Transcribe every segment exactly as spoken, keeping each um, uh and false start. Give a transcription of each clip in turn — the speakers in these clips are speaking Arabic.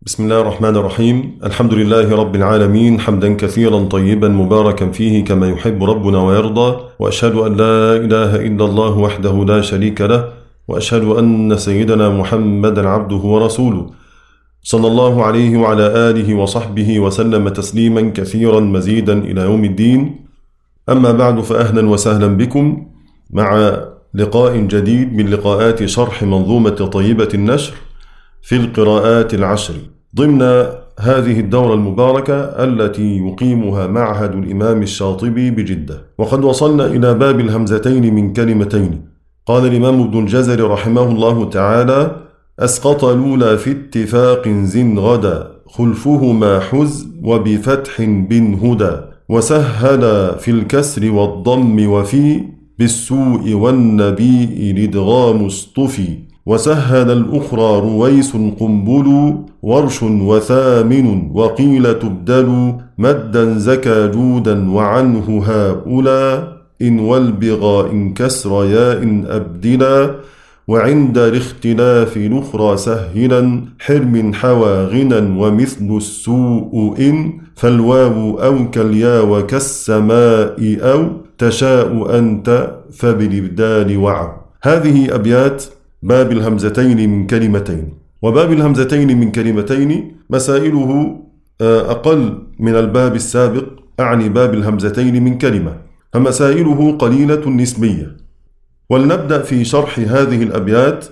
بسم الله الرحمن الرحيم. الحمد لله رب العالمين، حمدا كثيرا طيبا مباركا فيه كما يحب ربنا ويرضى، وأشهد أن لا إله إلا الله وحده لا شريك له، وأشهد أن سيدنا محمدا عبده ورسوله صلى الله عليه وعلى آله وصحبه وسلم تسليما كثيرا مزيدا إلى يوم الدين. أما بعد، فأهلا وسهلا بكم مع لقاء جديد من لقاءات شرح منظومة طيبة النشر في القراءات العشر ضمن هذه الدورة المباركة التي يقيمها معهد الإمام الشاطبي بجدة. وقد وصلنا إلى باب الهمزتين من كلمتين. قال الإمام ابن الجزري رحمه الله تعالى: أسقط الأولى في اتفاق زن غدا، خلفهما حز وبفتح بن هدى، وسهل في الكسر والضم وفي بالسوء والنبي الإدغام اصطفي، وسهل الأخرى رويس قنبل ورش وثامن، وقيل تبدل مدا زكى جودا وعنه هؤلاء إن والبغاء إن كسر ياء أبدلا، وعند الاختلاف الأخرى سهلا حرم حوى غنى ومثل السوء إن، فالواو أو كاليا وكالسماء أو تشاء أنت فبالإبدال وعو. هذه أبيات باب الهمزتين من كلمتين. وباب الهمزتين من كلمتين مسائله أقل من الباب السابق، أعني باب الهمزتين من كلمة، فمسائله قليلة نسبية. ولنبدأ في شرح هذه الأبيات،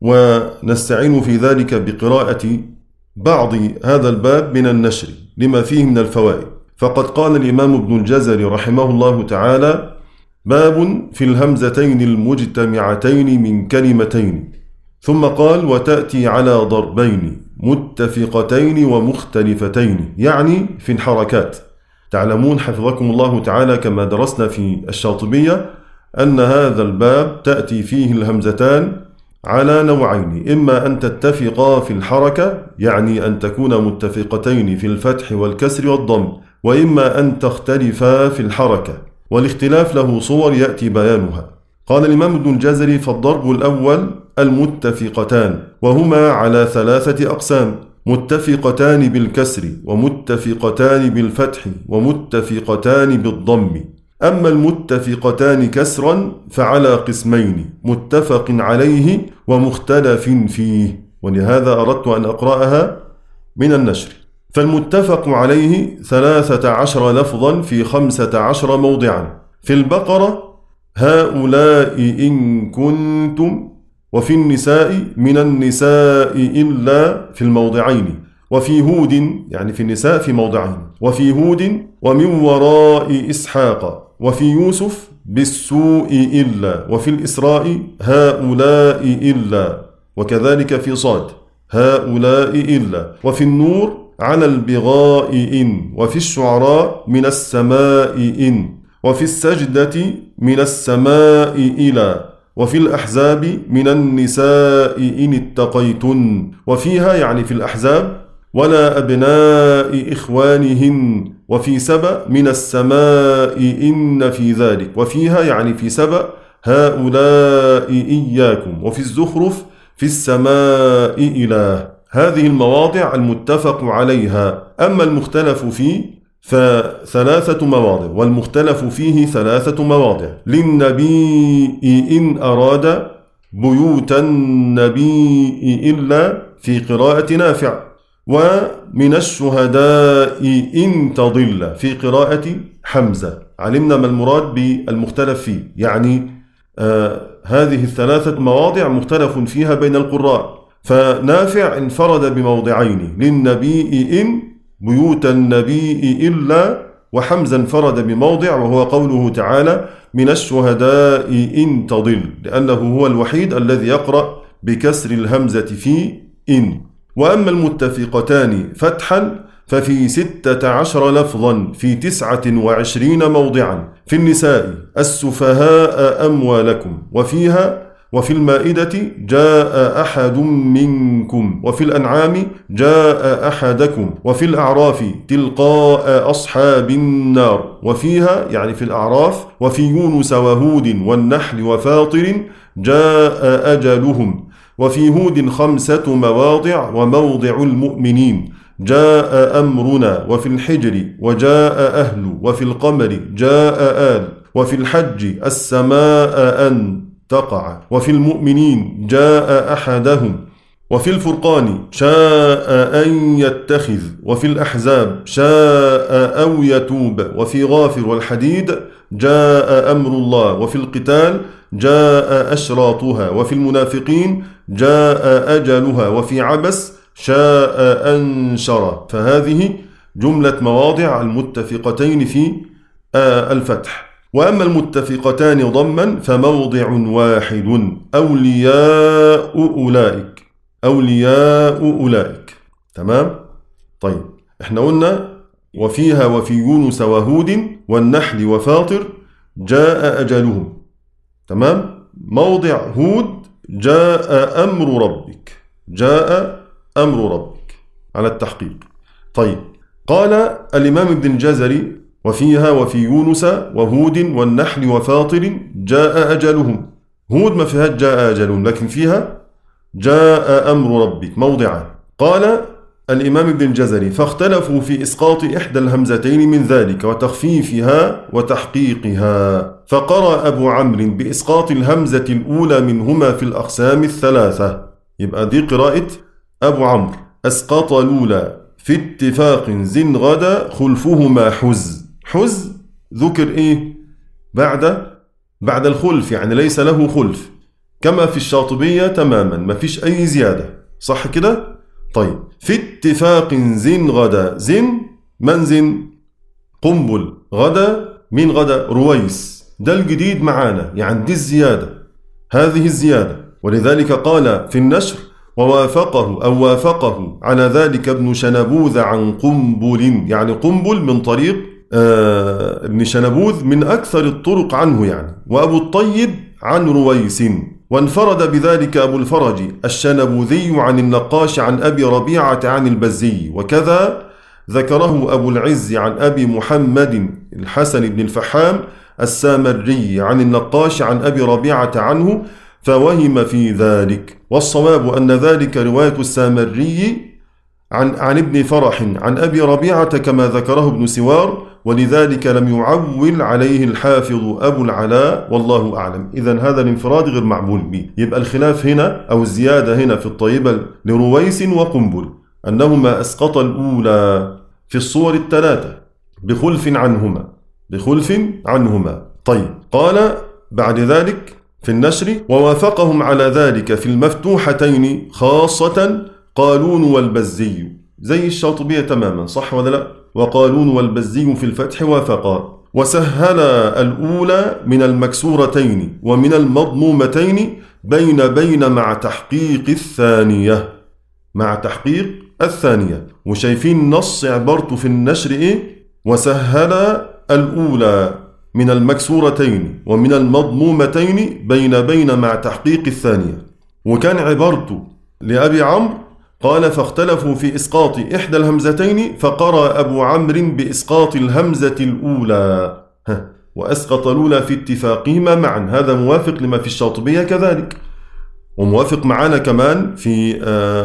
ونستعين في ذلك بقراءة بعض هذا الباب من النشر لما فيه من الفوائد. فقد قال الإمام ابن الجزري رحمه الله تعالى: باب في الهمزتين المجتمعتين من كلمتين. ثم قال: وتأتي على ضربين متفقتين ومختلفتين، يعني في الحركات. تعلمون حفظكم الله تعالى كما درسنا في الشاطبية أن هذا الباب تأتي فيه الهمزتان على نوعين: إما أن تتفقا في الحركة، يعني أن تكون متفقتين في الفتح والكسر والضم، وإما أن تختلفا في الحركة، والاختلاف له صور يأتي بيانها. قال الإمام ابن الجزري: فالضرب الأول المتفقتان، وهما على ثلاثة أقسام: متفقتان بالكسر، ومتفقتان بالفتح، ومتفقتان بالضم. أما المتفقتان كسرا فعلى قسمين: متفق عليه ومختلف فيه. ولهذا أردت أن أقرأها من النشر. فالمتفق عليه ثلاثة عشر لفظا في خمسة عشر موضعا. في البقرة هؤلاء إن كنتم، وفي النساء من النساء إلا في الموضعين، وفي هود يعني في النساء في موضعين، وفي هود ومن وراء إسحاق، وفي يوسف بالسوء إلا، وفي الإسراء هؤلاء إلا، وكذلك في صاد هؤلاء إلا، وفي النور على البغاء إن، وفي الشعراء من السماء إن، وفي السجدة من السماء إلى، وفي الأحزاب من النساء إن اتقيتن، وفيها يعني في الأحزاب ولا أبناء إخوانهن، وفي سبأ من السماء إن في ذلك، وفيها يعني في سبأ هؤلاء إياكم، وفي الزخرف في السماء إله. هذه المواضع المتفق عليها. أما المختلف فيه فثلاثة مواضع، والمختلف فيه ثلاثة مواضع: للنبي إن أراد، بيوت النبي إلا في قراءة نافع، ومن الشهداء إن تضل في قراءة حمزة. علمنا ما المراد بالمختلف فيه، يعني آه هذه الثلاثة مواضع مختلف فيها بين القراء. فنافع انفرد بموضعين: للنبي إن، بيوت النبي إلا، وحمزة انفرد بموضع وهو قوله تعالى: من الشهداء إن تضل، لأنه هو الوحيد الذي يقرأ بكسر الهمزة في إن. وأما المتفقتان فتحا ففي ستة عشر لفظا في تسعة وعشرين موضعا. في النساء السفهاء أموالكم، وفيها وفي المائدة جاء أحد منكم، وفي الأنعام جاء أحدكم، وفي الأعراف تلقاء أصحاب النار، وفيها يعني في الأعراف وفي يونس وهود والنحل وفاطر جاء أجلهم، وفي هود خمسة مواضع وموضع المؤمنين جاء أمرنا، وفي الحجر وجاء أهل، وفي القمر جاء آل، وفي الحج السماء أن تقع، وفي المؤمنين جاء أحدهم، وفي الفرقان شاء أن يتخذ، وفي الأحزاب شاء أو يتوب، وفي غافر والحديد جاء أمر الله، وفي القتال جاء أشراطها، وفي المنافقين جاء أجلها، وفي عبس شاء أنشر. فهذه جملة مواضع المتفقتين في الفتح. وأما المتفقتان ضما فموضع واحد، أولياء أولئك، أولياء أولئك. تمام؟ طيب احنا قلنا وفيها وفي يونس وهود والنحل وفاطر جاء أجلهم. تمام؟ موضع هود جاء أمر ربك، جاء أمر ربك على التحقيق. طيب قال الإمام ابن الجزري وفيها وفي يونس وهود والنحل وفاطر جاء أجلهم. هود ما فيها جاء أجلهم، لكن فيها جاء أمر ربك موضعا. قال الإمام ابن الجزري فاختلفوا في إسقاط إحدى الهمزتين من ذلك وتخفيفها وتحقيقها، فقرأ أبو عمرو بإسقاط الهمزة الأولى منهما في الأقسام الثلاثة. يبقى دي قراءة أبو عمرو. أسقط الأولى في اتفاق زن غدا خلفهما حز. حز ذكر إيه؟ بعد بعد الخلف، يعني ليس له خلف، كما في الشاطبية تماما، ما فيش أي زيادة. صح كده؟ طيب في اتفاق زن غدا. زن من زن؟ قنبل. غدا من غدا؟ رويس. ده الجديد معانا، يعني دي الزيادة، هذه الزيادة. ولذلك قال في النشر ووافقه أو وافقه على ذلك ابن شنبوذ عن قنبل، يعني قنبل من طريق آه ابن شنبوذ من أكثر الطرق عنه يعني، وأبو الطيب عن رويس. وانفرد بذلك أبو الفرج الشنبوذي عن النقاش عن أبي ربيعة عن البزي، وكذا ذكره أبو العز عن أبي محمد الحسن بن الفحام السامري عن النقاش عن أبي ربيعة عنه، فوهم في ذلك. والصواب أن ذلك رواية السامري عن, عن ابن فرح عن أبي ربيعة كما ذكره ابن سوار، ولذلك لم يعول عليه الحافظ أبو العلاء والله أعلم. إذن هذا الانفراد غير معمول به. يبقى الخلاف هنا أو الزيادة هنا في الطيبة لرويس وقنبل أنهما أسقط الأولى في الصور الثلاثة بخلف عنهما، بخلف عنهما. طيب قال بعد ذلك في النشر ووافقهم على ذلك في المفتوحتين خاصة قالون والبزي، زي الشاطبية تماما. صح ولا لا؟ وقالون والبزي في الفتح وافقا. وسهل الأولى من المكسورتين ومن المضمومتين بين بين مع تحقيق الثانية، مع تحقيق الثانية. وشايفين نص عبارته في النشر إيه؟ وسهل الأولى من المكسورتين ومن المضمومتين بين بين مع تحقيق الثانية. وكان عبارته لأبي عمرو قال فاختلفوا في إسقاط إحدى الهمزتين فقرأ أبو عمرو بإسقاط الهمزة الأولى وأسقط الأولى في اتفاقهما معا. هذا موافق لما في الشاطبية كذلك، وموافق معنا كمان في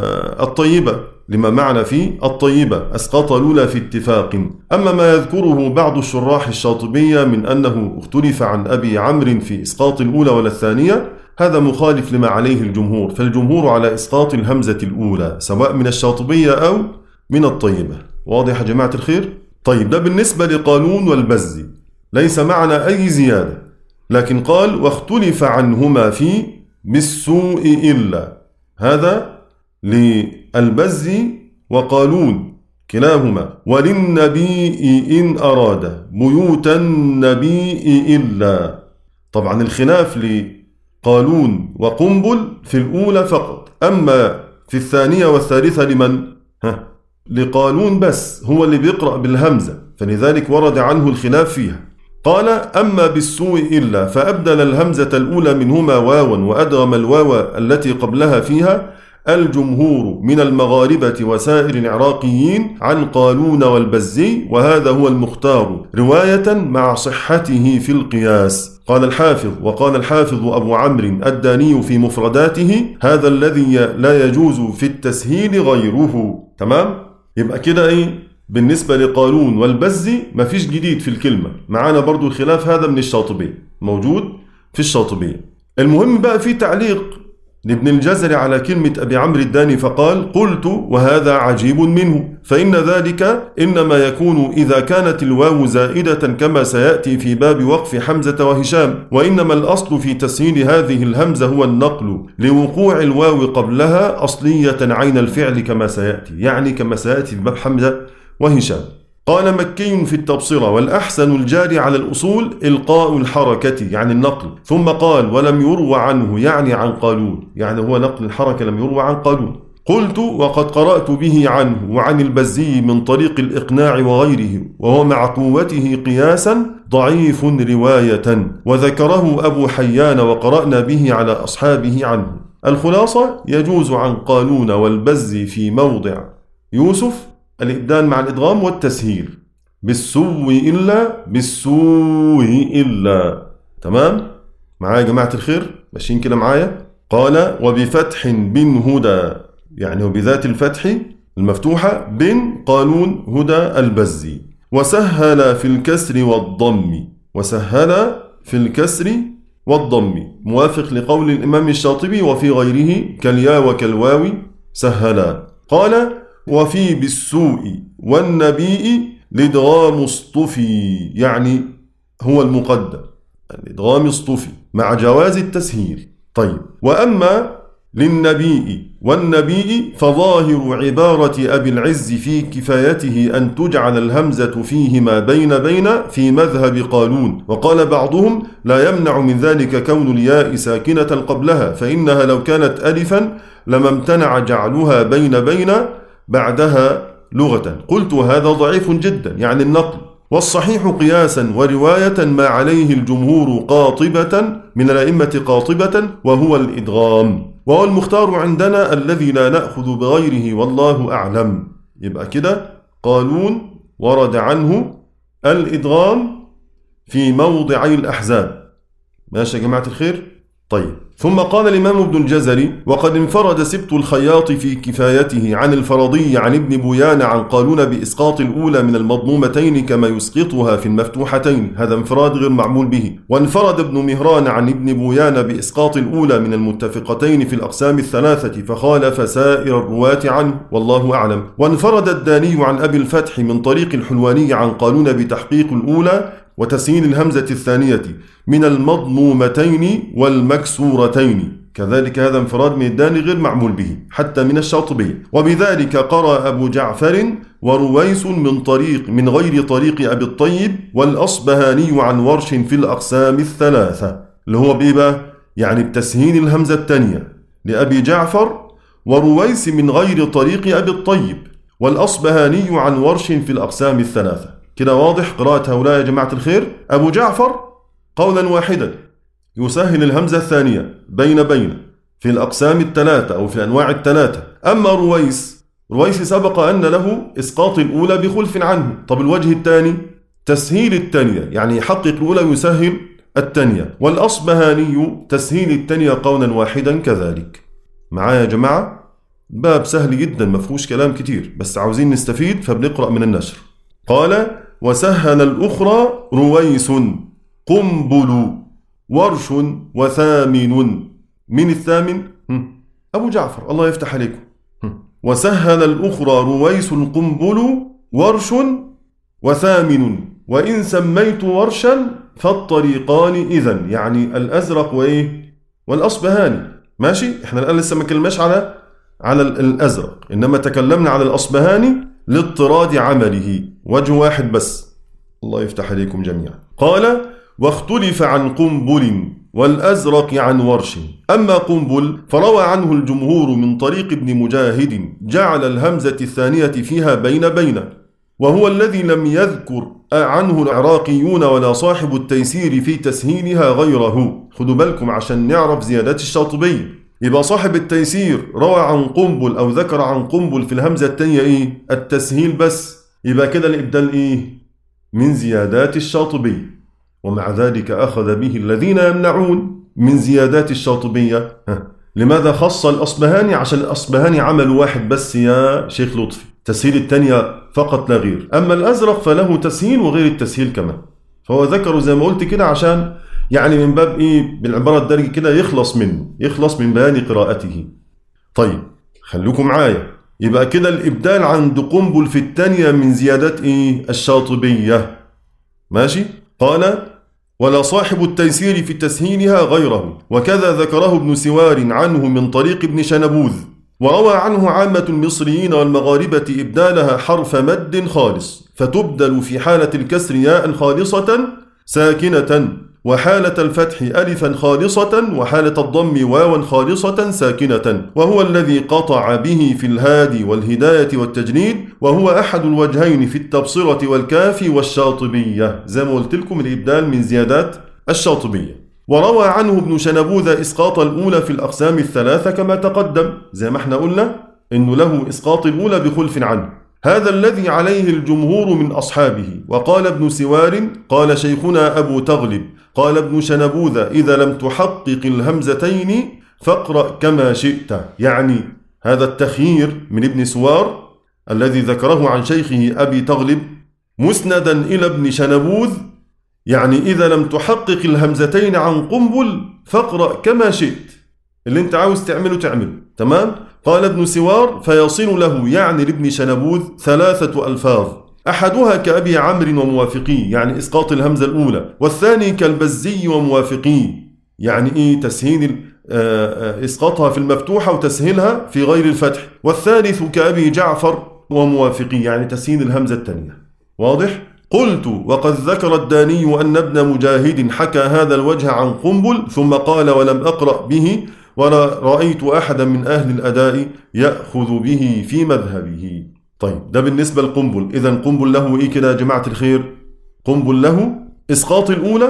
الطيبة لما معنا في الطيبة أسقط الأولى في اتفاق. أما ما يذكره بعض الشراح الشاطبية من أنه اختلف عن أبي عمرو في إسقاط الأولى ولا الثانية، هذا مخالف لما عليه الجمهور، فالجمهور على إسقاط الهمزة الأولى سواء من الشاطبية أو من الطيبة. واضح يا جماعة الخير؟ طيب ده بالنسبة لقالون والبزي ليس معنا أي زيادة، لكن قال واختلف عنهما في بالسوء إلا. هذا للبزي وقالون كلاهما. وللنبي إن أراد بيوت النبي إلا. طبعا الخلاف لقالون وقنبل في الأولى فقط، أما في الثانية والثالثة لمن؟ ها لقالون بس، هو اللي بيقرأ بالهمزة، فلذلك ورد عنه الخلاف فيها. قال أما بالسوء إلا فأبدل الهمزة الأولى منهما واوا وأدغم الواو التي قبلها فيها الجمهور من المغاربة وسائر العراقيين عن قالون والبزي، وهذا هو المختار رواية مع صحته في القياس. قال الحافظ: وقال الحافظ أبو عمرو الداني في مفرداته: هذا الذي لا يجوز في التسهيل غيره. تمام؟ يبقى كده إيه؟ بالنسبة لقالون والبزي مفيش جديد في الكلمة. معانا برضو الخلاف هذا من الشاطبية، موجود في الشاطبية. المهم بقى في تعليق لابن الجزري على كلمة أبي عمرو الداني فقال: قلت وهذا عجيب منه، فإن ذلك إنما يكون إذا كانت الواو زائدة كما سيأتي في باب وقف حمزة وهشام، وإنما الأصل في تسهيل هذه الهمزة هو النقل لوقوع الواو قبلها أصلية عين الفعل كما سيأتي، يعني كما سيأتي في باب حمزة وهشام. قال مكي في التبصرة: والأحسن الجاري على الأصول إلقاء الحركة يعني النقل. ثم قال: ولم يروى عنه يعني عن قالون، يعني هو نقل الحركة لم يروى عن قالون. قلت: وقد قرأت به عنه وعن البزي من طريق الإقناع وغيره، وهو مع قوته قياسا ضعيف رواية، وذكره أبو حيان وقرأنا به على أصحابه عنه. الخلاصة: يجوز عن قالون والبزي في موضع يوسف الإبدال مع الإدغام والتسهيل، بالسوء إلا بالسوء إلا. تمام؟ معايا يا جماعة الخير؟ ماشيين كده معايا؟ قال: وبفتح بن هدى، يعني وبذات الفتح المفتوحة بن قالون هدى البزي. وسهل في الكسر والضم، وسهل في الكسر والضم موافق لقول الإمام الشاطبي وفي غيره كاليا وكالواو سهلا. قال: وفي بالسوء والنبيء الإدغام اصطفي، يعني هو المقدم، الإدغام اصطفي مع جواز التسهيل. طيب، وأما للنبيء والنبيء فظاهر عبارة أبي العز في كفايته أن تجعل الهمزة فيهما بين بين في مذهب قالون. وقال بعضهم: لا يمنع من ذلك كون الياء ساكنة قبلها، فإنها لو كانت ألفا لما امتنع جعلها بين بين بعدها لغة. قلت: هذا ضعيف جدا، يعني النقل، والصحيح قياسا ورواية ما عليه الجمهور قاطبة من الأئمة قاطبة، وهو الإدغام، وهو المختار عندنا الذي لا نأخذ بغيره والله أعلم. يبقى كده قالون ورد عنه الإدغام في موضعي الأحزاب. ماشي يا جماعة الخير؟ طيب، ثم قال الإمام ابن الجزري: وقد انفرد سبط الخياط في كفايته عن الفرضي عن ابن بويان عن قالون بإسقاط الأولى من المضمومتين كما يسقطها في المفتوحتين، هذا انفراد غير معمول به. وانفرد ابن مهران عن ابن بويان بإسقاط الأولى من المتفقتين في الأقسام الثلاثة فخالف سائر الرواة عنه والله أعلم. وانفرد الداني عن أبي الفتح من طريق الحلواني عن قالون بتحقيق الأولى وتسهيل الهمزة الثانية من المضمومتين والمكسورتين، كذلك هذا انفراد من الداني غير معمول به حتى من الشاطبية. وبذلك قرأ أبو جعفر ورويس من طريق من غير طريق أبي الطيب والأصبهاني عن ورش في الأقسام الثلاثة، اللي هو بيبقى يعني بتسهيل الهمزة الثانية لأبي جعفر ورويس من غير طريق أبي الطيب والأصبهاني عن ورش في الأقسام الثلاثة. كده واضح قراءة هؤلاء يا جماعة الخير؟ أبو جعفر قولا واحدا يسهل الهمزة الثانية بين بين في الأقسام الثلاثة أو في الأنواع الثلاثة. أما رويس رويس سبق أن له إسقاط الأولى بخلف عنه. طب الوجه الثاني تسهيل الثانية، يعني يحقق الأولى ويسهل الثانية. والأصبهاني تسهيل الثانية قولا واحدا كذلك. معايا يا جماعة؟ باب سهل جدا ما فيهوش كلام كتير، بس عاوزين نستفيد فبنقرأ من النشر. قال: وسهل الأخرى رويس قنبل ورش وثامن. من الثامن؟ أبو جعفر، الله يفتح عليكم. وسهل الأخرى رويس قنبل ورش وثامن، وإن سميت ورشا فالطريقان إذن، يعني الأزرق وإيه والأصبهاني. ماشي، احنا الآن لسه ما كلمناش على على الأزرق، إنما تكلمنا على الأصبهاني لاضطراد عمله، وجه واحد بس. الله يفتح عليكم جميعا. قال: واختلف عن قنبل والأزرق عن ورش. أما قنبل فروى عنه الجمهور من طريق ابن مجاهد جعل الهمزة الثانية فيها بين بين، وهو الذي لم يذكر عنه العراقيون ولا صاحب التيسير في تسهيلها غيره. خدوا بالكم عشان نعرف زيادات الشاطبية. يبقى صاحب التيسير روى عن قنبل أو ذكر عن قنبل في الهمزة الثانية إيه؟ التسهيل بس. يبقى كده الإبدال إيه؟ من زيادات الشاطبية. ومع ذلك أخذ به الذين يمنعون من زيادات الشاطبية. لماذا خص الأصبهاني؟ عشان الأصبهاني عمل واحد بس يا شيخ لطفي، تسهيل التانية فقط لا غير. أما الأزرق فله تسهيل وغير التسهيل كمان، فهو ذكره زي ما قلت كده عشان يعني من باب إيه، بالعبارة الدارجة كده يخلص منه، يخلص من بيان قراءته. طيب خلوكم معايا، يبقى كده الإبدال عند قنبل في التانية من زيادات إيه؟ الشاطبية. ماشي؟ قال ولا صاحب التيسير في تسهيلها غيره، وكذا ذكره ابن سوار عنه من طريق ابن شنبوذ، وروى عنه عامة المصريين والمغاربة إبدالها حرف مد خالص، فتبدل في حالة الكسر ياء خالصة ساكنة، وحالة الفتح ألفا خالصة، وحالة الضم واوا خالصة ساكنة، وهو الذي قطع به في الهادي والهداية والتجنيد، وهو أحد الوجهين في التبصرة والكافي والشاطبية. زي ما قلت لكم الإبدال من زيادات الشاطبية. وروى عنه ابن شنبوذ إسقاط الأولى في الأقسام الثلاثة كما تقدم، زي ما احنا قلنا إنه له إسقاط الأولى بخلف عنه، هذا الذي عليه الجمهور من أصحابه. وقال ابن سوار قال شيخنا أبو تغلب قال ابن شنبوذ إذا لم تحقق الهمزتين فاقرأ كما شئت، يعني هذا التخيير من ابن سوار الذي ذكره عن شيخه أبي تغلب مسندا إلى ابن شنبوذ، يعني إذا لم تحقق الهمزتين عن قنبل فاقرأ كما شئت، اللي انت عاوز تعمله تعمله. تمام؟ قال ابن سوار فيصل له يعني لابن شنبوذ ثلاثة ألفاظ، أحدها كأبي عمرو وموافقيه يعني إسقاط الهمزة الأولى، والثاني كالبزي وموافقيه يعني إيه تسهيل إسقاطها في المفتوحة وتسهيلها في غير الفتح، والثالث كأبي جعفر وموافقيه يعني تسهيل الهمزة الثانية. واضح؟ قلت وقد ذكر الداني أن ابن مجاهد حكى هذا الوجه عن قنبل، ثم قال ولم أقرأ به ولا رأيت أحدا من أهل الأداء يأخذ به في مذهبه. طيب ده بالنسبة لقنبل. إذن قنبل له إيه كده يا جماعة الخير؟ قنبل له إسقاط الأولى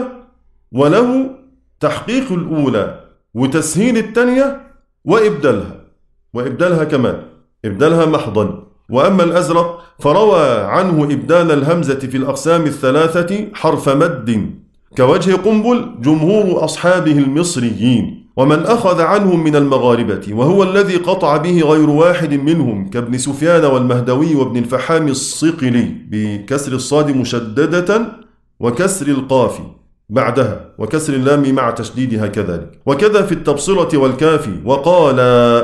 وله تحقيق الأولى وتسهيل الثانية وإبدالها وإبدالها كمان إبدالها محضا. وأما الأزرق فروى عنه إبدال الهمزة في الأقسام الثلاثة حرف مد كوجه قنبل جمهور أصحابه المصريين، ومن أخذ عنهم من المغاربة، وهو الذي قطع به غير واحد منهم كابن سفيان والمهدوي وابن الفحام الصقلي بكسر الصاد مشددة وكسر القاف بعدها وكسر اللام مع تشديدها كذلك، وكذا في التبصرة والكافي. وقال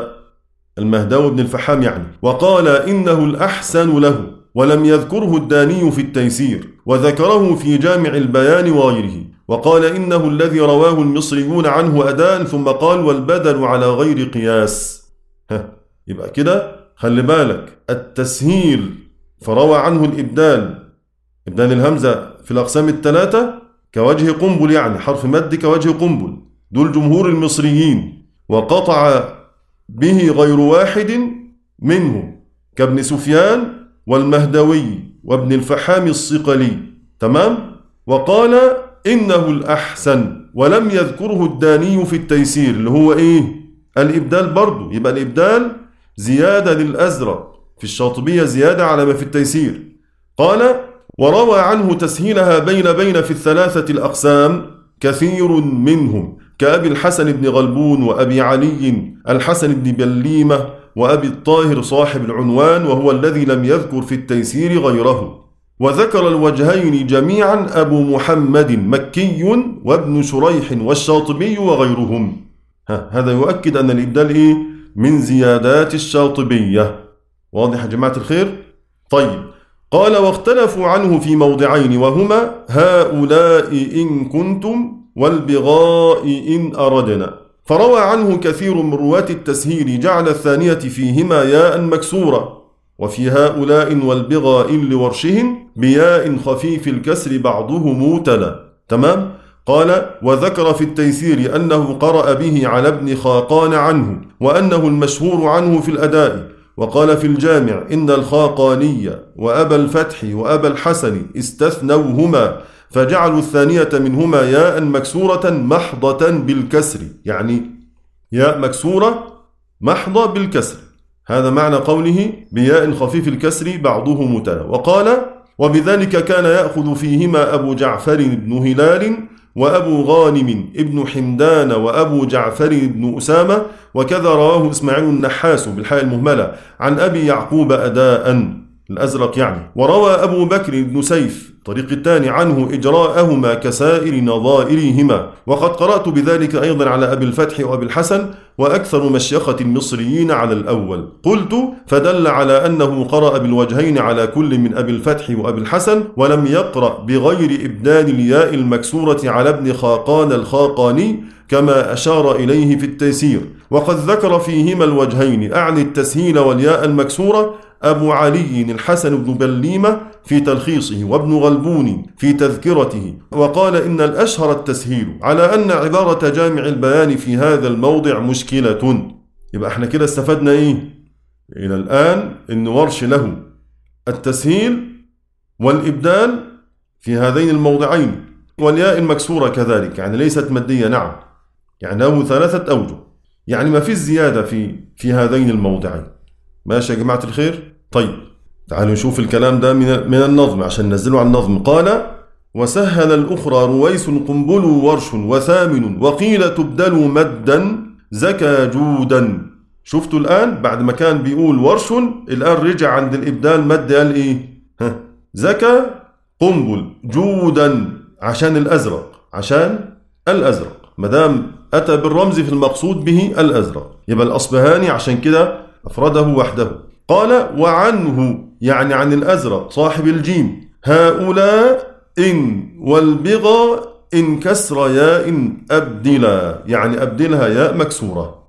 المهدوي بن الفحام يعني وقال إنه الأحسن له، ولم يذكره الداني في التيسير، وذكره في جامع البيان وغيره. وقال إنه الذي رواه المصريون عنه أداء، ثم قال والبدل على غير قياس. ها يبقى كده خلي بالك التسهيل فروى عنه الإبدال إبدال الهمزة في الأقسام الثلاثة كوجه قنبل يعني حرف مد كوجه قنبل، دول جمهور المصريين، وقطع به غير واحد منهم كابن سفيان والمهدوي وابن الفحام الصقلي. تمام؟ وقال إنه الأحسن، ولم يذكره الداني في التيسير اللي هو إيه؟ الإبدال برضو. يبقى الإبدال زيادة للأزرق في الشاطبية زيادة على ما في التيسير. قال وروى عنه تسهيلها بين بين في الثلاثة الأقسام كثير منهم كأبي الحسن بن غلبون وأبي علي الحسن بن بليمة وأبي الطاهر صاحب العنوان، وهو الذي لم يذكر في التيسير غيره. وذكر الوجهين جميعا أبو محمد مكي وابن شريح والشاطبي وغيرهم. هذا يؤكد أن الإبدال إيه؟ من زيادات الشاطبية. واضح يا جماعة الخير؟ طيب قال واختلفوا عنه في موضعين، وهما هؤلاء إن كنتم والبغاء إن أردنا. فروى عنه كثير من رواة التسهيل جعل الثانية فيهما ياء مكسورة، وفي هؤلاء والبغاء لورشهم بياء خفيف الكسر بعضه موتلا. تمام؟ قال وذكر في التيسير أنه قرأ به على ابن خاقان عنه، وأنه المشهور عنه في الأداء. وقال في الجامع إن الخاقاني وأبا الفتح وأبا الحسن استثنوهما فجعلوا الثانية منهما ياء مكسورة محضة بالكسر، يعني ياء مكسورة محضة بالكسر. هذا معنى قوله بياء خفيف الكسر بعضه متلا. وقال وبذلك كان يأخذ فيهما أبو جعفر بن هلال وأبو غانم ابن حمدان وأبو جعفر بن أسامة، وكذا رواه إسماعيل النحاس بالحاء المهملة عن أبي يعقوب أداء الأزرق يعني. وروى أبو بكر بن سيف طريق الثاني عنه إجراءهما كسائر نظائرهما. وقد قرأت بذلك أيضا على أبي الفتح وأبي الحسن، وأكثر مشيخة المصريين على الأول. قلت فدل على أنه قرأ بالوجهين على كل من أبي الفتح وأبي الحسن، ولم يقرأ بغير إبدال الياء المكسورة على ابن خاقان الخاقاني كما أشار إليه في التيسير. وقد ذكر فيهما الوجهين أعني التسهيل والياء المكسورة أبو علي الحسن بن بليمة في تلخيصه، وابن غلبون في تذكرته، وقال إن الأشهر التسهيل، على أن عبارة جامع البيان في هذا الموضع مشكلة. يبقى احنا كده استفدنا ايه إلى الآن؟ إن ورش له التسهيل والإبدال في هذين الموضعين، والياء المكسورة كذلك، يعني ليست مادية. نعم، يعني له ثلاثة أوجه، يعني ما في زيادة في في هذين الموضعين. ماشي يا جماعة الخير؟ طيب تعالوا نشوف الكلام ده من من النظم عشان ننزله على النظم. قال: وسهل الأخرى رويس قنبل ورش وثامن، وقيل تبدل مدا زكى جودا. شفتوا الآن بعد ما كان بيقول ورش، الآن رجع عند الإبدال مد، قال إيه؟ ها زكى قنبل جودا عشان الأزرق، عشان الأزرق مدام أتى بالرمز في المقصود به الأزرق، يبقى الأصبهاني عشان كده أفرده وحده. قال: وعنه يعني عن الأزرق صاحب الجيم، هؤلاء إن والبغى إن كسر ياء أبدلا، يعني أبدلها ياء مكسورة.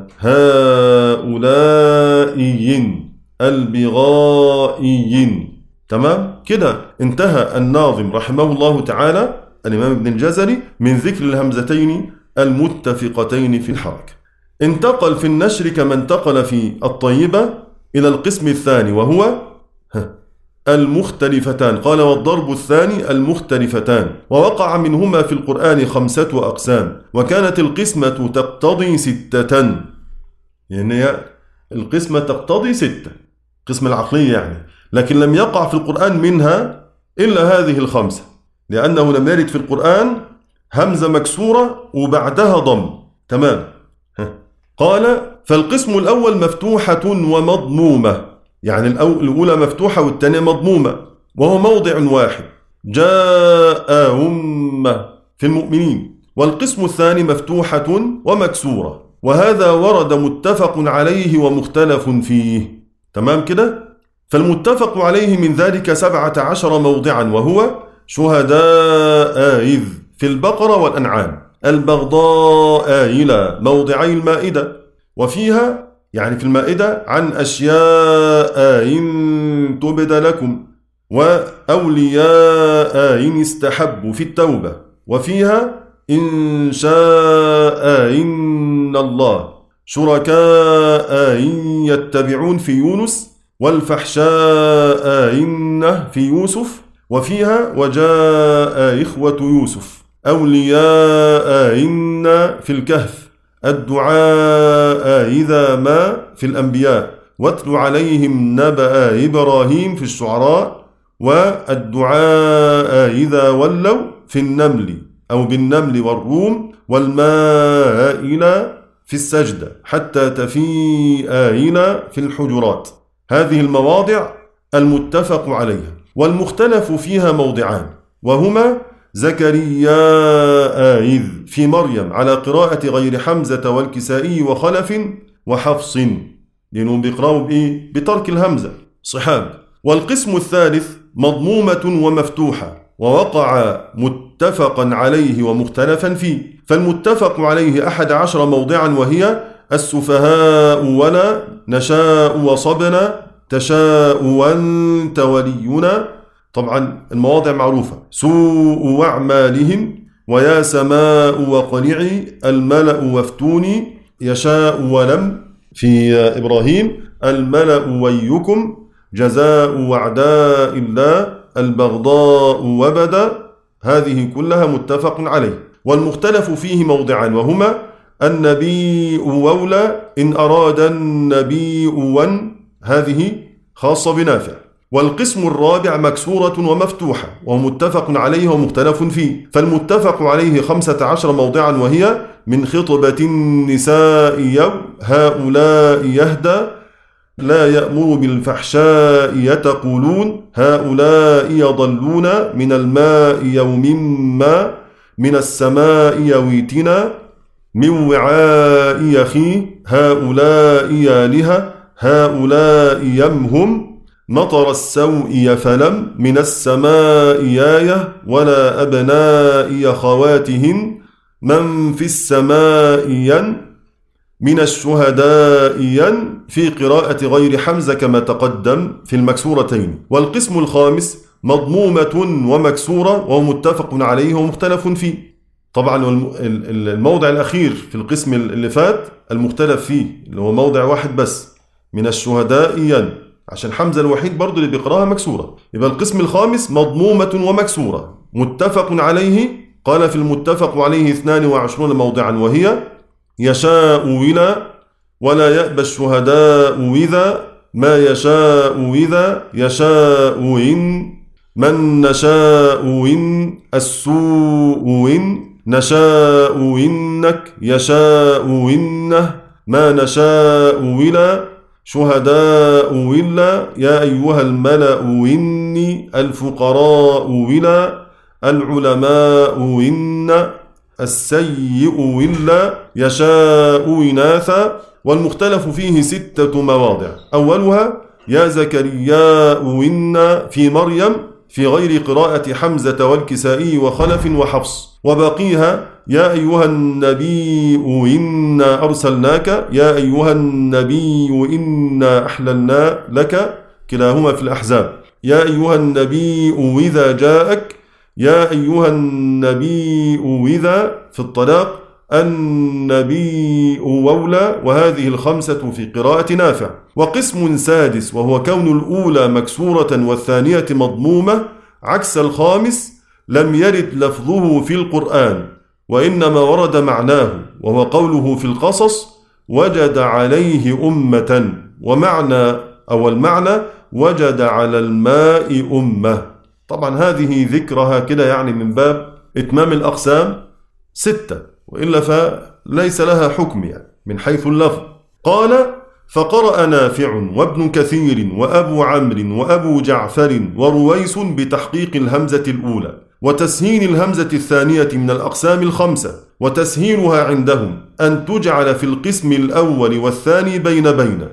هؤلاء البغائيين. تمام كده انتهى الناظم رحمه الله تعالى الإمام ابن الجزري من ذكر الهمزتين المتفقتين في الحركة. انتقل في النشر كما انتقل في الطيبة إلى القسم الثاني وهو المختلفتان. قال: والضرب الثاني المختلفتان، ووقع منهما في القرآن خمسة أقسام، وكانت القسمة تقتضي ستة. يعني القسمة تقتضي ستة، قسم العقلية يعني، لكن لم يقع في القرآن منها إلا هذه الخمسة، لأنه لم يرد في القرآن همزة مكسورة وبعدها ضم. تمام. قال: فالقسم الأول مفتوحة ومضمومة، يعني الأولى مفتوحة والثانية مضمومة، وهو موضع واحد، جاء أمة في المؤمنين. والقسم الثاني مفتوحة ومكسورة، وهذا ورد متفق عليه ومختلف فيه. تمام كده؟ فالمتفق عليه من ذلك سبعة عشر موضعا، وهو شهداء إذ في البقرة والأنعام، البغضاء إلى موضعي المائدة، وفيها يعني في المائدة عن أشياء إن تبد لكم، وأولياء إن استحبوا في التوبة، وفيها إن شاء إن الله، شركاء إن يتبعون في يونس، والفحشاء إن في يوسف، وفيها وجاء إخوة يوسف، أولياء إن في الكهف، الدعاء إذا ما في الأنبياء، واتل عليهم نبأ إبراهيم في الشعراء، والدعاء إذا ولوا في النمل أو بالنمل والروم، والمائل في السجدة حتى تفيء إلى في الحجرات. هذه المواضع المتفق عليها. والمختلف فيها موضعان، وهما زكريا إذ في مريم على قراءة غير حمزة والكسائي وخلف وحفص، لأنهم بيقرأوا بإيه؟ بترك الهمزة صحاب. والقسم الثالث مضمومة ومفتوحة، ووقع متفقا عليه ومختلفا فيه. فالمتفق عليه أحد عشر موضعا، وهي السفهاء ولا، نشاء وصبنا، تشاء وانت ولينا. طبعا المواضع معروفة، سوء أعمالهم، ويا سماء وقلعي، الملأ وافتوني، يشاء ولم في إبراهيم، الملأ ويكم، جزاء وعداء الله، البغضاء وبدا. هذه كلها متفق عليه. والمختلف فيه موضعان، وهما النبي وولى إن أراد النبي ون، هذه خاصة بنافع. والقسم الرابع مكسورة ومفتوحة ومتفق عليه ومختلف فيه. فالمتفق عليه خمسة عشر موضعا، وهي من خطبة النساء يوم هؤلاء يهدى لا يأمر بالفحشاء يتقولون هؤلاء يضلون من الماء يوم ما من السماء يويتنا من وعاء يخي هؤلاء يالها هؤلاء يمهم مطر السوء يفلم من السماء يايه ولا أبناء خواتهن من في السماء ين من الشهداء ين في قراءة غير حمزة كما تقدم في المكسورتين. والقسم الخامس مضمومة ومكسورة ومتفق عليه ومختلف فيه. طبعا الموضع الأخير في القسم اللي فات المختلف فيه اللي هو موضع واحد بس، من الشهداء ين، عشان حمزة الوحيد برضو اللي بيقراها مكسورة. يبقى القسم الخامس مضمومة ومكسورة متفق عليه. قال في المتفق عليه اثنان وعشرون موضعا، وهي يشاء ولا ولا يأبى الشهداء إذا ما يشاء إذا يشاء إن من نشاء إن السوء إن نشاء إنك يشاء إنه ما نشاء إلا شهداء إلا يا أيها الملأ إني الفقراء إلا العلماء إن السيء إلا يشاء إناثا. والمختلف فيه ستة مواضع. أولها يا زكرياء إن في مريم في غير قراءة حمزة والكسائي وخلف وحفص. وباقيها يا أيها النبي إنا أرسلناك يا أيها النبي إنا أحللنا لك كلاهما في الأحزاب. يا أيها النبي إذا جاءك يا أيها النبي إذا في الطلاق النبي وولى. وهذه الخمسة في قراءة نافع. وقسم سادس وهو كون الأولى مكسورة والثانية مضمومة عكس الخامس لم يرد لفظه في القرآن وإنما ورد معناه، وهو قوله في القصص وجد عليه أمة، ومعنى أو المعنى وجد على الماء أمة. طبعا هذه ذكرها كده يعني من باب إتمام الأقسام ستة، وإلا فليس لها حكم يعني من حيث اللفظ. قال فقرأ نافع وابن كثير وأبو عمرو وأبو جعفر ورويس بتحقيق الهمزة الأولى وتسهيل الهمزة الثانية من الأقسام الخمسة. وتسهيلها عندهم أن تجعل في القسم الأول والثاني بين بين،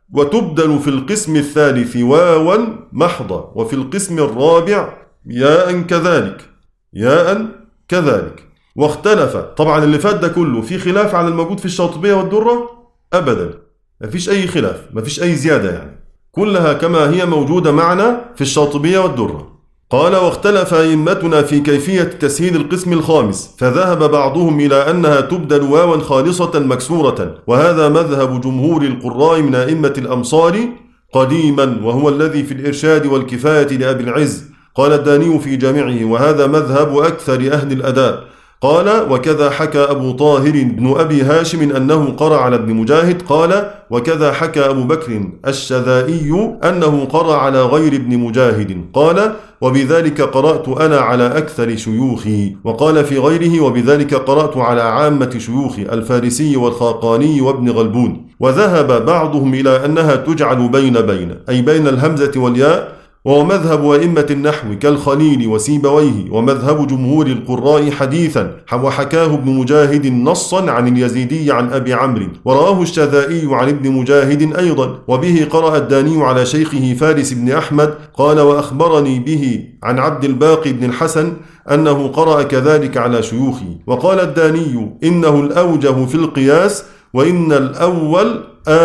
وتبدل في القسم الثالث واوا محضة، وفي القسم الرابع ياء كذلك ياء كذلك. واختلف طبعا اللي فات ده كله في خلاف على الموجود في الشاطبية والدرة أبدا، ما فيش أي خلاف، ما فيش أي زيادة، يعني كلها كما هي موجودة معنا في الشاطبية والدرة. قال واختلف أئمتنا في كيفية تسهيل القسم الخامس، فذهب بعضهم إلى أنها تبدل واوا خالصة مكسورة، وهذا مذهب جمهور القراء من أئمة الأمصار قديما، وهو الذي في الإرشاد والكفاية لأبي العز. قال الداني في جامعه وهذا مذهب أكثر أهل الأداء. قال وكذا حكى أبو طاهر بن أبي هاشم أنه قرأ على ابن مجاهد. قال وكذا حكى أبو بكر الشذائي أنه قرأ على غير ابن مجاهد. قال وبذلك قرأت أنا على أكثر شيوخي. وقال في غيره وبذلك قرأت على عامة شيوخي الفارسي والخاقاني وابن غلبون. وذهب بعضهم إلى أنها تجعل بين بين أي بين الهمزة والياء، وهو مذهب أئمة النحو كالخليل وسيبويه، ومذهب جمهور القراء حديثا، وحكاه ابن مجاهد نصا عن اليزيدي عن أبي عمرو، ورآه الشذائي عن ابن مجاهد أيضا، وبه قرأ الداني على شيخه فارس بن أحمد. قال وأخبرني به عن عبد الباقي بن الحسن أنه قرأ كذلك على شيوخه. وقال الداني إنه الأوجه في القياس، وإن الأول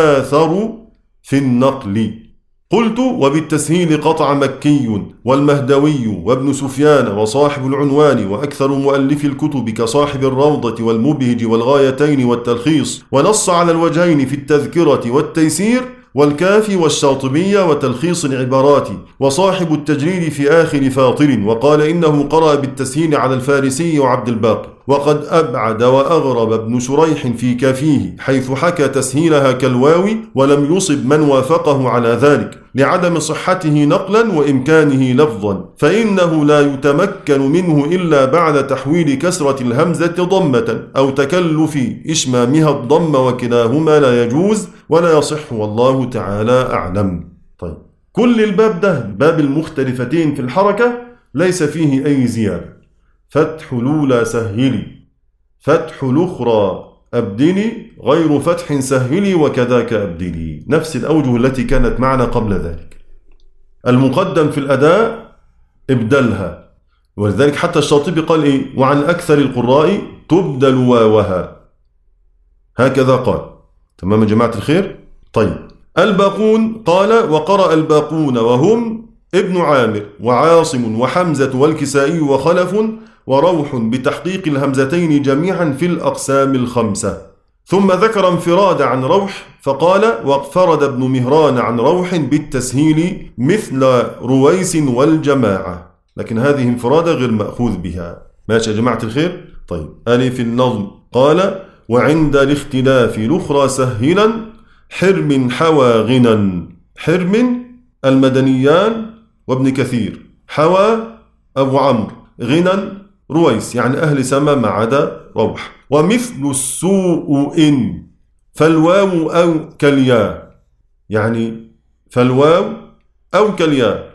آثر في النقل. قلت وبالتسهيل قطع مكي والمهدوي وابن سفيان وصاحب العنوان وأكثر مؤلف الكتب كصاحب الروضة والمبهج والغايتين والتلخيص، ونص على الوجهين في التذكرة والتيسير والكافي والشاطبية وتلخيص العبارات، وصاحب التجريد في آخر فاطر، وقال إنه قرأ بالتسهيل على الفارسي وعبد الباقي. وقد أبعد وأغرب ابن شريح في كافيه حيث حكى تسهيلها كالواو ولم يصب من وافقه على ذلك لعدم صحته نقلا وإمكانه لفظا، فإنه لا يتمكن منه إلا بعد تحويل كسرة الهمزة ضمة أو تكلف إشمامها الضم، وكلاهما لا يجوز ولا يصح والله تعالى أعلم. طيب، كل الباب ده باب المختلفتين في الحركة ليس فيه أي زيادة. فتح الأولى سهلي، فتح الأخرى أبدلي، غير فتح سهلي وكذاك أبدلي، نفس الأوجه التي كانت معنا قبل ذلك. المقدم في الأداء ابدلها، ولذلك حتى الشاطبي قال إيه؟ وعن أكثر القراء تبدل واوها، هكذا قال. تمام يا جماعة الخير؟ طيب، الباقون قال وقرأ الباقون وهم ابن عامر وعاصم وحمزة والكسائي وخلف وروح بتحقيق الهمزتين جميعا في الأقسام الخمسة. ثم ذكر انفراد عن روح فقال وفرد ابن مهران عن روح بالتسهيل مثل رويس والجماعة، لكن هذه انفرادة غير مأخوذ بها. ماشي يا جماعة الخير؟ طيب، ألف النظم قال وعند الاختلاف الأخرى سهلا حرم حوى غنى، حرم المدنيان وابن كثير، حوى أبو عمرو، غنى رويس يعني أهل سما ما عدا روح. ومثل السوء إن فالواو أو كالياء، يعني فالواو أو كالياء.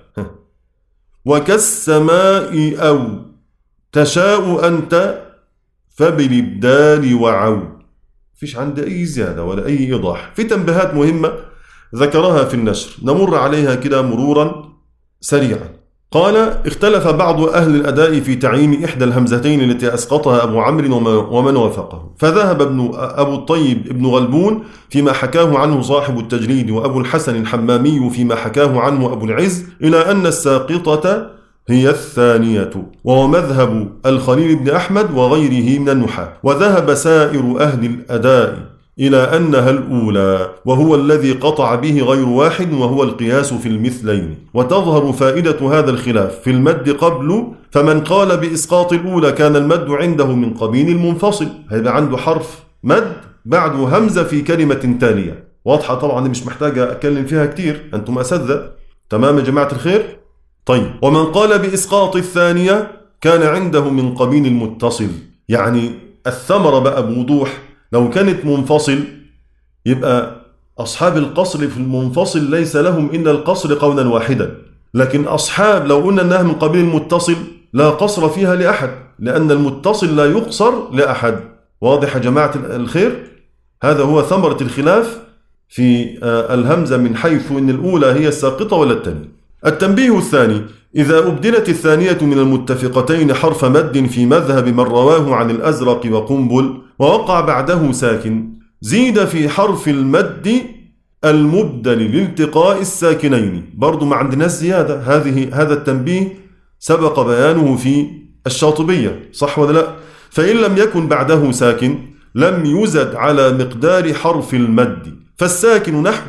وكالسماء أو تشاء أنت فبالإبدال وعو. فيش عندي أي زيادة ولا أي إيضاح. في تنبيهات مهمة ذكرها في النشر نمر عليها كده مرورا سريعا. قال اختلف بعض أهل الأداء في تعيين إحدى الهمزتين التي أسقطها أبو عمرو ومن وافقه، فذهب ابن أبو الطيب ابن غلبون فيما حكاه عنه صاحب التجريد، وأبو الحسن الحمامي فيما حكاه عنه أبو العز، إلى أن الساقطة هي الثانية، وهو مذهب الخليل بن أحمد وغيره من النحاة. وذهب سائر أهل الأداء إلى أنها الأولى، وهو الذي قطع به غير واحد، وهو القياس في المثلين. وتظهر فائدة هذا الخلاف في المد قبل، فمن قال بإسقاط الأولى كان المد عنده من قبيل المنفصل، هيبقى عنده حرف مد بعده همزة في كلمة تالية. واضحة طبعا، مش محتاجة أتكلم فيها كتير، أنتم أساتذة. تمام يا جماعة الخير؟ طيب، ومن قال بإسقاط الثانية كان عنده من قبيل المتصل، يعني الثمرة بقى بوضوح. لو كانت منفصل يبقى أصحاب القصر في المنفصل ليس لهم إلا القصر قولا واحدا، لكن أصحاب لو قلنا أنها من قبيل المتصل لا قصر فيها لأحد، لأن المتصل لا يقصر لأحد. واضح يا جماعة الخير؟ هذا هو ثمرة الخلاف في الهمزة من حيث أن الأولى هي الساقطة ولا الثانية. التنبيه الثاني: إذا أبدلت الثانية من المتفقتين حرف مد في مذهب من رواه عن الأزرق وقنبل ووقع بعده ساكن، زيد في حرف المد المبدل لالتقاء الساكنين. برضو ما عندنا زيادة. هذه هذا التنبيه سبق بيانه في الشاطبية، صح ولا لا؟ فإن لم يكن بعده ساكن لم يزد على مقدار حرف المد، فالساكن نحو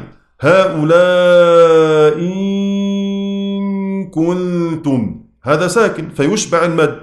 هؤلاء إن كنتم، هذا ساكن فيشبع المد.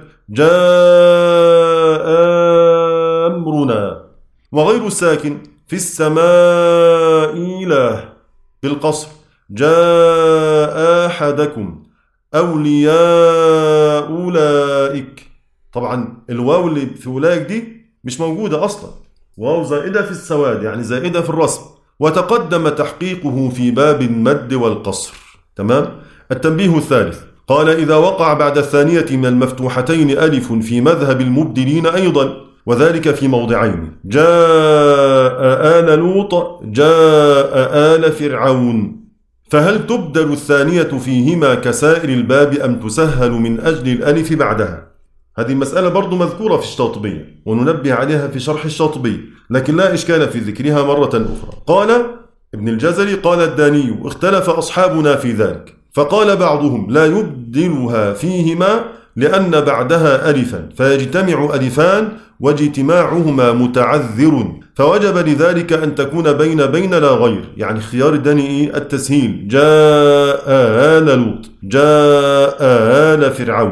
جاء أمرنا. وغير الساكن في السماء إله بالقصر. جاء أحدكم أولياء أولئك. طبعا الواو اللي في أولئك دي مش موجودة أصلا، واو زائدة في السواد يعني زائدة في الرسم، وتقدم تحقيقه في باب المد والقصر. تمام. التنبيه الثالث: قال إذا وقع بعد الثانية من المفتوحتين ألف في مذهب المبدلين أيضا، وذلك في موضعين: جاء آل لوط، جاء آل فرعون. فهل تبدل الثانية فيهما كسائر الباب أم تسهل من أجل الألف بعدها؟ هذه المسألة برضو مذكورة في الشاطبية وننبه عليها في شرح الشاطبية، لكن لا إشكال في ذكرها مرة أخرى. قال ابن الجزري: قال الداني: اختلف أصحابنا في ذلك، فقال بعضهم لا يبدلها فيهما لأن بعدها ألفا فيجتمع ألفان واجتماعهما متعذر، فوجب لذلك أن تكون بين بين لا غير، يعني اختيار الداني التسهيل: جاء آل لوط، جاء آل فرعون،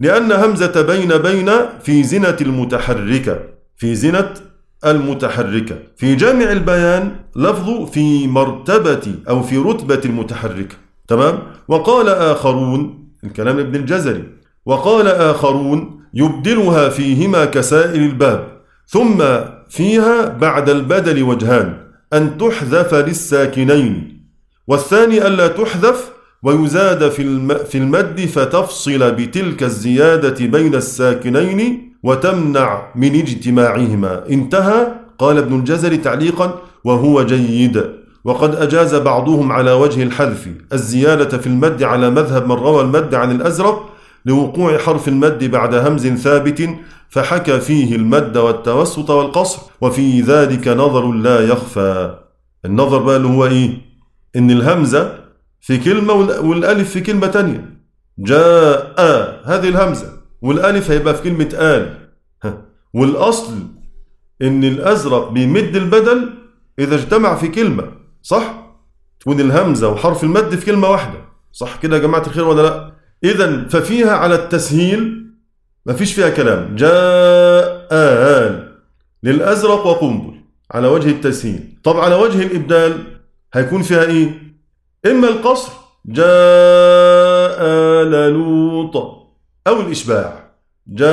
لأن همزة بين بين في زنة المتحركة، في زنة المتحركة. في جامع البيان لفظ في مرتبة أو في رتبة المتحركة. تمام. وقال آخرون، الكلام ابن الجزري، وقال آخرون يبدلها فيهما كسائر الباب، ثم فيها بعد البدل وجهان، أن تحذف للساكنين، والثاني ألا تحذف ويزاد في المد فتفصل بتلك الزيادة بين الساكنين وتمنع من اجتماعهما. انتهى. قال ابن الجزري تعليقا: وهو جيد. وقد أجاز بعضهم على وجه الحذف الزيادة في المد على مذهب من روى المد عن الأزرق لوقوع حرف المد بعد همز ثابت، فحكى فيه المد والتوسط والقصر، وفي ذلك نظر لا يخفى. النظر بقى اللي هو إيه؟ إن الهمزة في كلمة والألف في كلمة تانية. جاء هذه الهمزة والألف هيبقى في كلمة آل. والأصل إن الأزرق بيمد البدل إذا اجتمع في كلمة، صح؟ تكون الهمزة وحرف المد في كلمة واحدة، صح كده يا جماعة الخير ولا لا؟ إذن ففيها على التسهيل ما فيش فيها كلام. جاء آل للأزرق وقنبل على وجه التسهيل. طب على وجه الإبدال هيكون فيها إيه؟ إما القصر جاء آل لوط، أو الإشباع جاء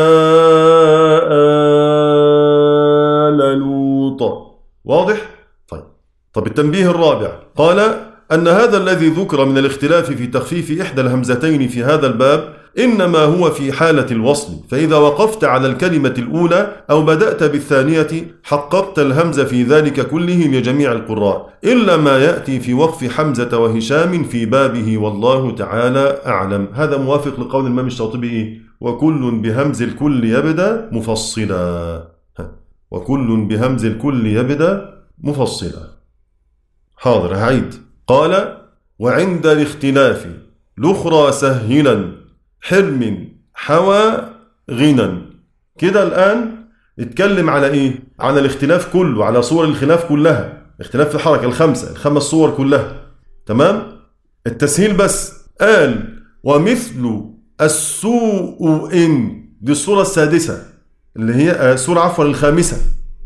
آل لوط. واضح؟ طيب. طب التنبيه الرابع قال أن هذا الذي ذكر من الاختلاف في تخفيف إحدى الهمزتين في هذا الباب إنما هو في حالة الوصل، فإذا وقفت على الكلمة الأولى أو بدأت بالثانية حققت الهمزة في ذلك كله لجميع القراء، إلا ما يأتي في وقف حمزة وهشام في بابه، والله تعالى أعلم. هذا موافق لقول الإمام الشاطبي: وكل بهمز الكل يبدأ مفصلا. وكل بهمز الكل يبدأ مفصلا. حاضر هعيد. قال: وعند الاختلاف الأخرى سهلا حرم حوى غنى. كده الآن اتكلم على إيه؟ على الاختلاف كله، على صور الخلاف كلها، اختلاف في الحركة الخمسة، الخمس صور كلها. تمام؟ التسهيل بس. قال: ومثل السوء إن، دي الصورة السادسة اللي هي سورة عفوا الخامسة.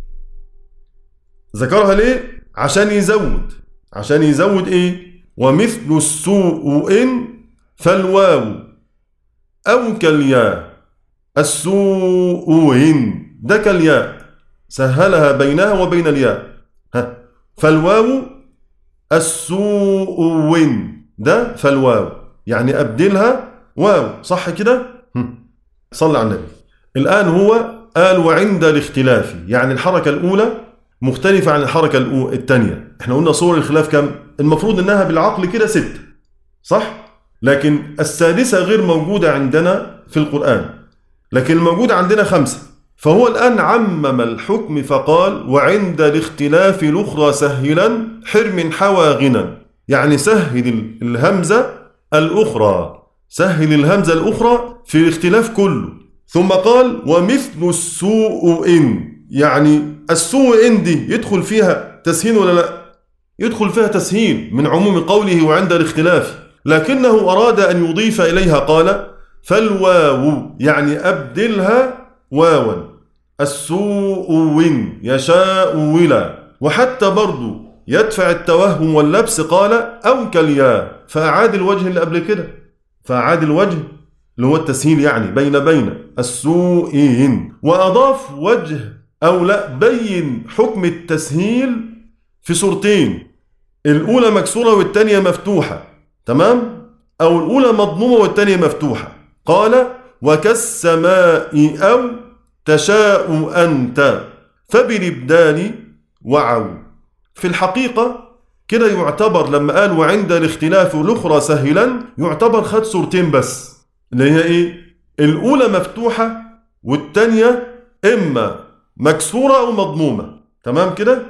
ذكرها ليه؟ عشان يزود عشان يزود إيه؟ ومثل السوء إن فالواو أو كالياء. السوء إن ده كالياء، سهلها بينها وبين الياء. ها. فالواو السوء إن ده فالواو، يعني أبدلها واو، صح كده؟ صلى على النبي. الآن هو قال: وعند الاختلاف، يعني الحركة الأولى مختلفة عن الحركة الثانية. احنا قلنا صور الخلاف كم؟ المفروض انها بالعقل كده ست، صح؟ لكن السادسة غير موجودة عندنا في القرآن، لكن الموجودة عندنا خمسة. فهو الآن عمم الحكم فقال: وعند الاختلاف الأخرى سهلا حرم حوى غنى، يعني سهل الهمزة الأخرى، سهل الهمزة الأخرى في الاختلاف كله. ثم قال: ومثل السوء إن، يعني السوء إن دي يدخل فيها تسهيل ولا لا؟ يدخل فيها تسهيل من عموم قوله وعند الاختلاف، لكنه أراد أن يضيف إليها قال: فالواو، يعني أبدلها واوا. السوء وين يشاء ولا، وحتى برضو يدفع التوهم واللبس قال: أو كالياء، فأعاد الوجه اللي قبل كده، فأعاد الوجه اللي هو التسهيل، يعني بين بين السوء، وأضاف وجه أو لا بين حكم التسهيل في صورتين، الأولى مكسورة والتانية مفتوحة. تمام؟ أو الأولى مضمومة والتانية مفتوحة. قال: وكالسماء أو تشاء أنت فبالإبدال وعوا. في الحقيقة كده يعتبر لما قال: وعند الاختلاف الأخرى سهلا، يعتبر خد صورتين بس، اللي هي إيه؟ الأولى مفتوحة والتانية إما مكسورة أو مضمومة. تمام كده؟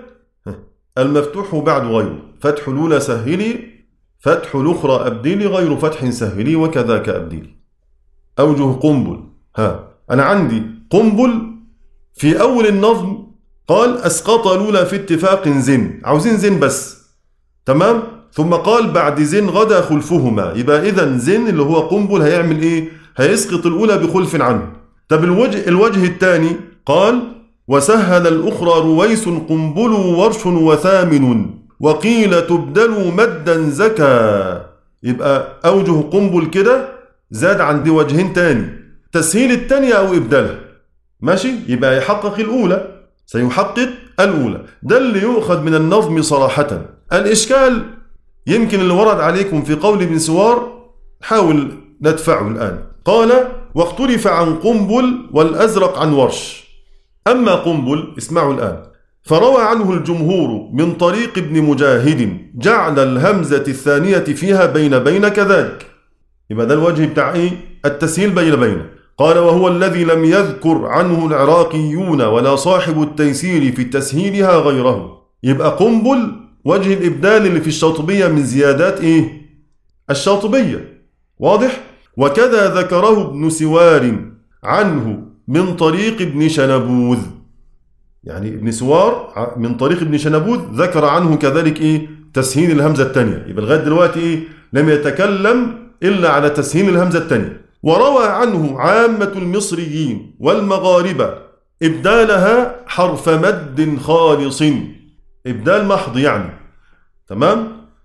المفتوح بعد غيره، فتح الأولى سهلي، فتح الأخرى أبدلي، غير فتح سهلي، وكذاك أبدلي. أوجه قنبل. ها أنا عندي قنبل في أول النظم قال: أسقط الأولى في اتفاق زن، عاوزين زن بس. تمام؟ ثم قال: بعد زن غدا خلفهما، يبقى إذن زن اللي هو قنبل هيعمل إيه؟ هيسقط الأولى بخلف عنه. طب الوجه, الوجه الثاني قال وسهل الأخرى رويس قنبل ورش وثامن وقيل تبدل مدا زكا. يبقى أوجه قنبل كده زاد عندي وجهين تاني، تسهيل الثانية أو إبدالها. ماشي، يبقى يحقق الأولى، سيحقق الأولى. ده اللي يؤخذ من النظم صراحة. الإشكال يمكن اللي ورد عليكم في قول ابن سوار حاول ندفعه الآن. قال واختلف عن قنبل والأزرق عن ورش. أما قنبل اسمعوا الآن، فروى عنه الجمهور من طريق ابن مجاهد جعل الهمزة الثانية فيها بين بين كذلك. يبقى ده الوجه بتاع إيه؟ التسهيل بين بين. قال وهو الذي لم يذكر عنه العراقيون ولا صاحب التيسير في تسهيلها غيره. يبقى قنبل وجه الإبدال اللي في الشاطبية من زيادات إيه؟ الشاطبية، واضح؟ وكذا ذكره ابن سوار عنه من طريق ابن شنبوذ. يعني ابن سوار من طريق ابن شنبوذ ذكر عنه كذلك إيه؟ تسهيل الهمزة الثانية. يبقى لغاية دلوقتي إيه؟ لم يتكلم إلا على تسهيل الهمزة الثانية. وروى عنه عامة المصريين والمغاربة إبدالها حرف مد خالص، إبدال محض يعني. تمام؟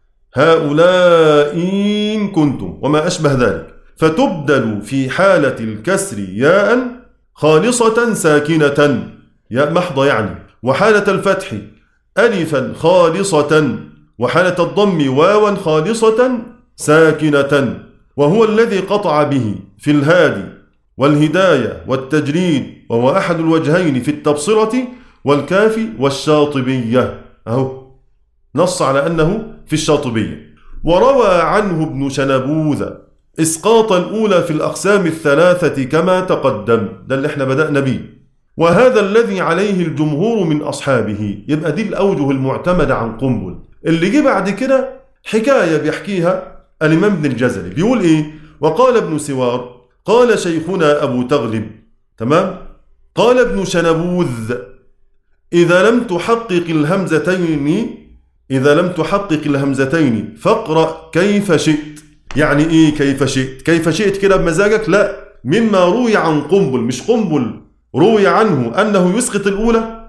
هؤلاء إن كنتم وما أشبه ذلك، فتبدل في حالة الكسر ياء خالصة ساكنة، ياء محض يعني، وحالة الفتح ألفا خالصة، وحالة الضم واوا خالصة ساكنة. وهو الذي قطع به في الهادي والهداية والتجريد، وهو أحد الوجهين في التبصرة والكافي والشاطبية. أهو نص على أنه في الشاطبية. وروى عنه ابن شنبوذ إسقاط الأولى في الأقسام الثلاثة كما تقدم. ده اللي احنا بدأنا به، وهذا الذي عليه الجمهور من أصحابه. يبقى دي الأوجه المعتمدة عن قنبل. اللي جه بعد كده حكاية بيحكيها الإمام ابن الجزري، بيقول إيه؟ وقال ابن سوار قال شيخنا أبو تغلب، تمام؟ قال ابن شنبوذ إذا لم تحقق الهمزتين إذا لم تحقق الهمزتين فاقرأ كيف شئت. يعني إيه كيف شئت؟ كيف شئت كده بمزاجك؟ لا، مما روي عن قنبل، مش قنبل روي عنه أنه يسقط الأولى،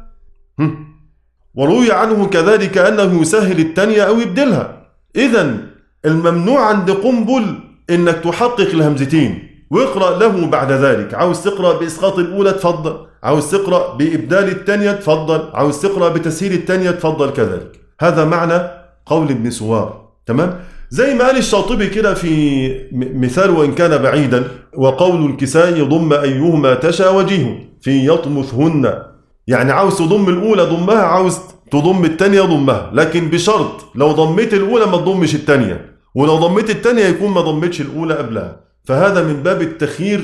وروي عنه كذلك أنه يسهل الثانية أو يبدلها. إذن الممنوع عند قنبل إنك تحقق الهمزتين واقرأ له بعد ذلك. عاوز تقرأ بإسقاط الأولى تفضل، عاوز تقرأ بإبدال الثانية تفضل، عاوز تقرأ بتسهيل الثانية تفضل كذلك. هذا معنى قول ابن سوار. تمام؟ زي ما قال الشاطبي كده في مثال وإن كان بعيدا، وقول الكسائي ضم أيهما تشا وجيه في يطمثهن. يعني عاوز تضم الأولى ضمها، عاوز تضم الثانية ضمها، لكن بشرط لو ضميت الأولى ما تضمش الثانية، ولو ضميت الثانية يكون ما ضمتش الأولى قبلها. فهذا من باب التخيير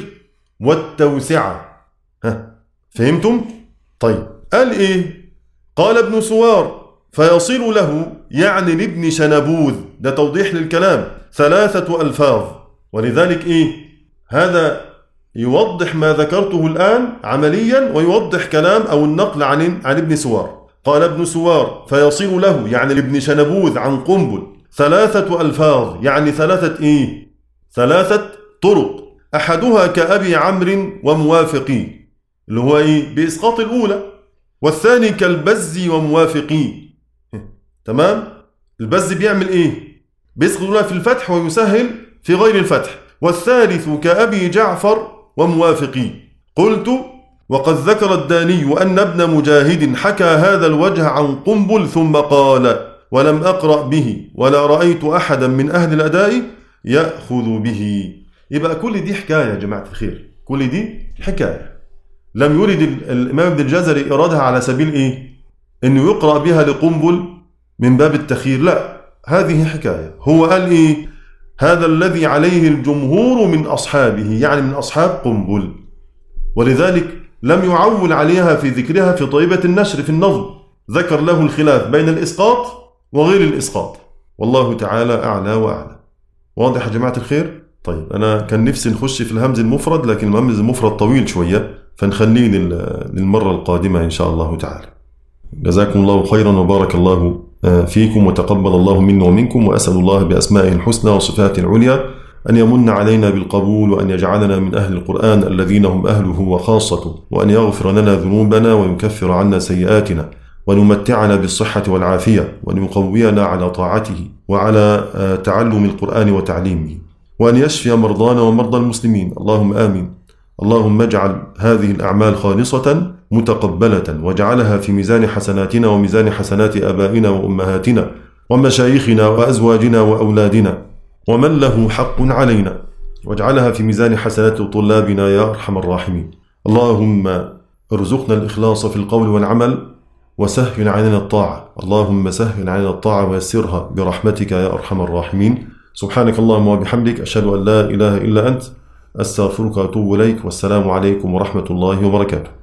والتوسعة. ها فهمتم؟ طيب قال إيه؟ قال ابن سوار فيصل له يعني لابن شنبوذ، ده توضيح للكلام، ثلاثة ألفاظ. ولذلك إيه؟ هذا يوضح ما ذكرته الآن عمليا، ويوضح كلام أو النقل عن عن ابن سوار. قال ابن سوار فيصل له يعني لابن شنبوذ عن قنبل ثلاثة ألفاظ، يعني ثلاثة إيه؟ ثلاثة طرق. أحدها كأبي عمرو وموافقي اللي هو إيه؟ بإسقاط الأولى. والثاني كالبز وموافقي. تمام؟ البز بيعمل إيه؟ بيسقط الأولى في الفتح ويسهل في غير الفتح. والثالث كأبي جعفر وموافقي. قلت وقد ذكر الداني أن ابن مجاهد حكى هذا الوجه عن قنبل ثم قال ولم أقرأ به ولا رأيت أحدا من أهل الأداء يأخذ به. يبقى كل دي حكاية يا جماعة الخير، كل دي حكاية. لم يرد الإمام ابن الجزري إرادها على سبيل إيه؟ إنه يقرأ بها لقنبل من باب التخيير، لا، هذه حكاية. هو قال إيه؟ هذا الذي عليه الجمهور من أصحابه، يعني من أصحاب قنبل، ولذلك لم يعول عليها في ذكرها في طيبة النشر في النظم، ذكر له الخلاف بين الإسقاط وغير الإسقاط، والله تعالى أعلى وأعلى. واضح يا جماعة الخير؟ طيب أنا كان نفسي نخش في الهمز المفرد، لكن الهمز المفرد طويل شوية، فنخليه للمرة القادمة إن شاء الله تعالى. جزاكم الله خيرا وبارك الله فيكم، وتقبل الله منا ومنكم، وأسأل الله بأسمائه الحسنى وصفاته العليا أن يمن علينا بالقبول، وأن يجعلنا من أهل القرآن الذين هم أهله وخاصته، وأن يغفر لنا ذنوبنا ويكفر عنا سيئاتنا، ونمتعنا بالصحة والعافية، وأن يقوينا على طاعته وعلى تعلم القرآن وتعليمه، وأن يشفي مرضانا ومرضى المسلمين. اللهم آمين. اللهم اجعل هذه الأعمال خالصة متقبلة، واجعلها في ميزان حسناتنا وميزان حسنات آبائنا وأمهاتنا ومشايخنا وأزواجنا وأولادنا ومن له حق علينا، واجعلها في ميزان حسنات طلابنا يا أرحم الراحمين. اللهم ارزقنا الإخلاص في القول والعمل، وسهل علينا الطاعة. اللهم سهل علينا الطاعة ويسرها برحمتك يا أرحم الراحمين. سبحانك اللهم وبحمدك، أشهد أن لا إله إلا أنت، أستغفرك وأتوب إليك، والسلام عليكم ورحمة الله وبركاته.